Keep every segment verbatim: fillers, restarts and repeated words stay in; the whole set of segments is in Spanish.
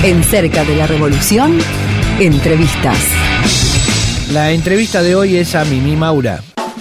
En Cerca de la Revolución, entrevistas. La entrevista de hoy es a Mimi Maura.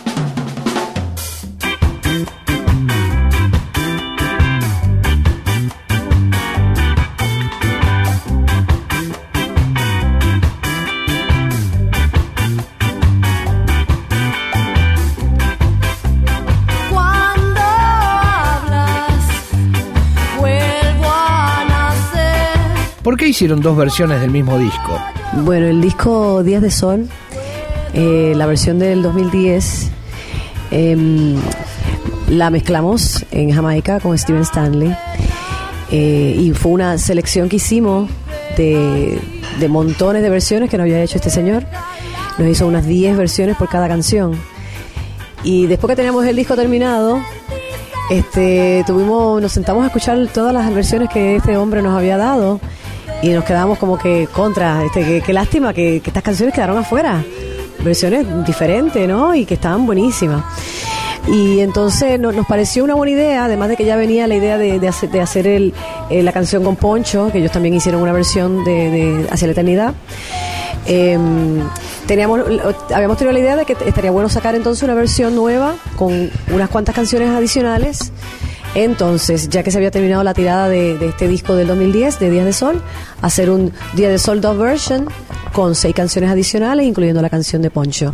¿Por qué hicieron dos versiones del mismo disco? Bueno, el disco Días de Sol, eh, la versión del dos mil diez, eh, la mezclamos en Jamaica con Steven Stanley, eh, y fue una selección que hicimos de, de montones de versiones que nos había hecho este señor. Nos hizo unas diez versiones por cada canción. Y después que teníamos el disco terminado, este, tuvimos, nos sentamos a escuchar todas las versiones que este hombre nos había dado. Y nos quedamos como que contra, este, qué, qué lástima que, que estas canciones quedaron afuera, versiones diferentes, ¿no? Y que estaban buenísimas. Y entonces no, nos pareció una buena idea, además de que ya venía la idea de, de hacer, de hacer el, eh, la canción con Poncho, que ellos también hicieron una versión de, de Hacia la Eternidad. Eh, teníamos, habíamos tenido la idea de que estaría bueno sacar entonces una versión nueva con unas cuantas canciones adicionales. Entonces, ya que se había terminado la tirada de, de este disco del dos mil diez, de Días de Sol, hacer un Días de Sol dos version con seis canciones adicionales, incluyendo la canción de Poncho.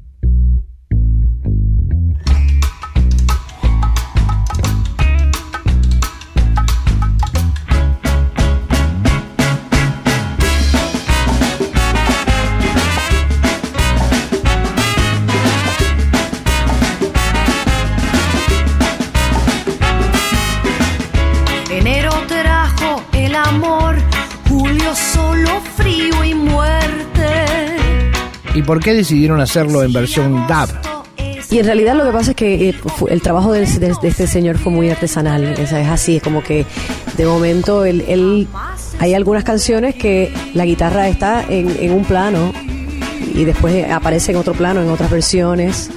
¿Y por qué decidieron hacerlo en versión dub? Y en realidad lo que pasa es que eh, el trabajo de, de, de este señor fue muy artesanal. O sea, es así, es como que de momento él, él hay algunas canciones que la guitarra está en, en un plano y después aparece en otro plano en otras versiones.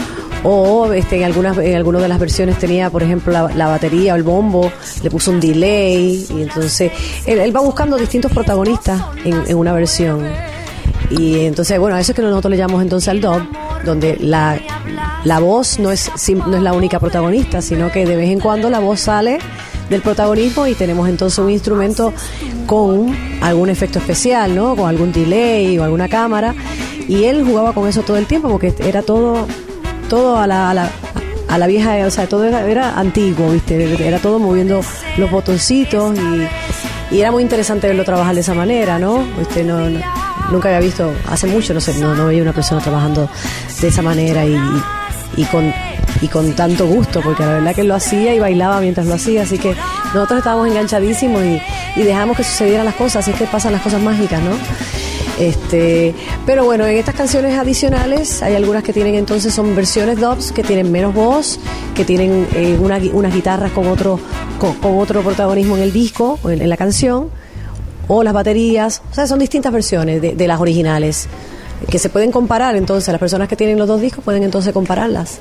O este, en algunas en algunas de las versiones tenía, por ejemplo, la, la batería o el bombo, le puso un delay, y entonces él, él va buscando distintos protagonistas en, en una versión. Y entonces, bueno, a eso es que nosotros le llamamos entonces al dub, donde la, la voz no es, no es la única protagonista, sino que de vez en cuando la voz sale del protagonismo y tenemos entonces un instrumento con algún efecto especial, ¿no? Con algún delay o alguna cámara. Y él jugaba con eso todo el tiempo porque era todo, todo a la, a la, a la vieja, o sea, todo era, era antiguo, ¿viste? Era todo moviendo los botoncitos y, y era muy interesante verlo trabajar de esa manera, ¿no? ¿Viste? No, no Nunca había visto, hace mucho, no sé, no, no veía una persona trabajando de esa manera y, y, con, y con tanto gusto, porque la verdad que él lo hacía y bailaba mientras lo hacía, así que nosotros estábamos enganchadísimos y, y dejamos que sucedieran las cosas, así es que pasan las cosas mágicas, ¿no? Este, pero bueno, en estas canciones adicionales hay algunas que tienen entonces, son versiones dubs que tienen menos voz, que tienen eh, una, unas guitarras con otro, con, con otro protagonismo en el disco, en, en la canción, o las baterías, o sea, son distintas versiones de, de las originales que se pueden comparar. Entonces las personas que tienen los dos discos pueden entonces compararlas.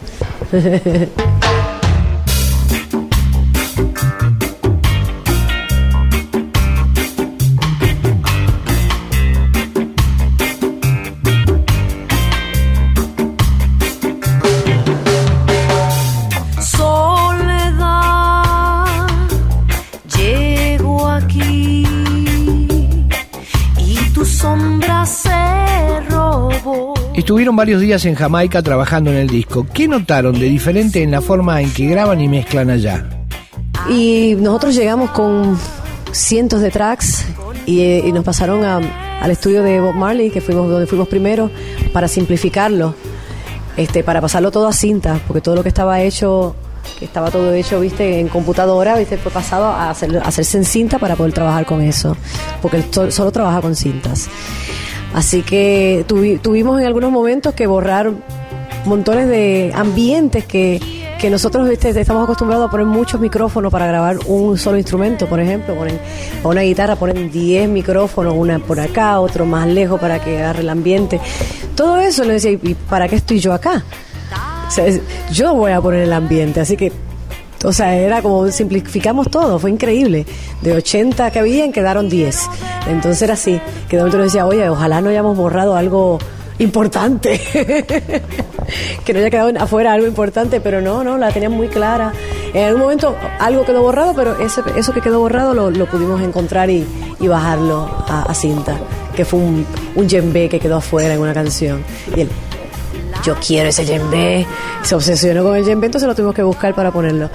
Estuvieron varios días en Jamaica trabajando en el disco. ¿Qué notaron de diferente en la forma en que graban y mezclan allá? Y nosotros llegamos con cientos de tracks y, eh, y nos pasaron a, al estudio de Bob Marley, que fuimos donde fuimos primero, para simplificarlo, este, para pasarlo todo a cinta, porque todo lo que estaba hecho, que estaba todo hecho, viste, en computadora, viste, fue pasado a, hacer, a hacerse en cinta para poder trabajar con eso, porque él to, solo trabaja con cintas. Así que tuvi, tuvimos en algunos momentos que borrar montones de ambientes que, que nosotros, ¿viste? Estamos acostumbrados a poner muchos micrófonos para grabar un solo instrumento, por ejemplo. Ponen, a una guitarra ponen diez micrófonos, una por acá, otro más lejos para que agarre el ambiente. Todo eso, le decía, ¿y para qué estoy yo acá? O sea, yo voy a poner el ambiente, así que O sea, era como simplificamos todo, fue increíble. De ochenta que habían, quedaron diez. Entonces era así, que de momento decía, oye, ojalá no hayamos borrado algo importante. Que no haya quedado afuera algo importante, pero no, no, la tenían muy clara. En algún momento algo quedó borrado, pero ese, eso que quedó borrado lo, lo pudimos encontrar y, y bajarlo a, a cinta, que fue un, un djembe que quedó afuera en una canción. Y él, yo quiero ese djembe. Se obsesionó con el djembe, entonces lo tuvimos que buscar para ponerlo.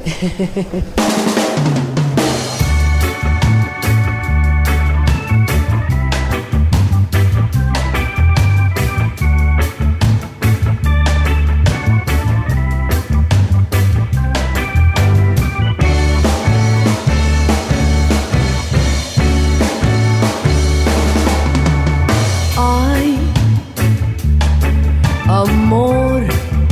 Amor,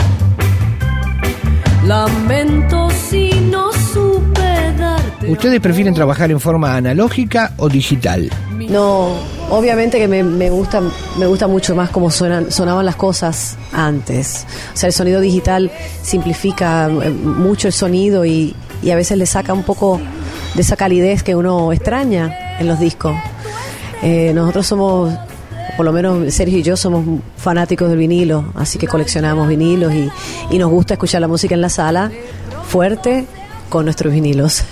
lamento si no supe darte. ¿Ustedes prefieren trabajar en forma analógica o digital? No, obviamente que me, me gusta me gusta mucho más cómo suenan, sonaban las cosas antes. O sea, el sonido digital simplifica mucho el sonido y, y a veces le saca un poco de esa calidez que uno extraña en los discos. Eh, nosotros somos, por lo menos Sergio y yo somos fanáticos del vinilo, así que coleccionamos vinilos y, y nos gusta escuchar la música en la sala fuerte con nuestros vinilos.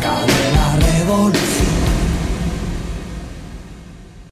de la revolución.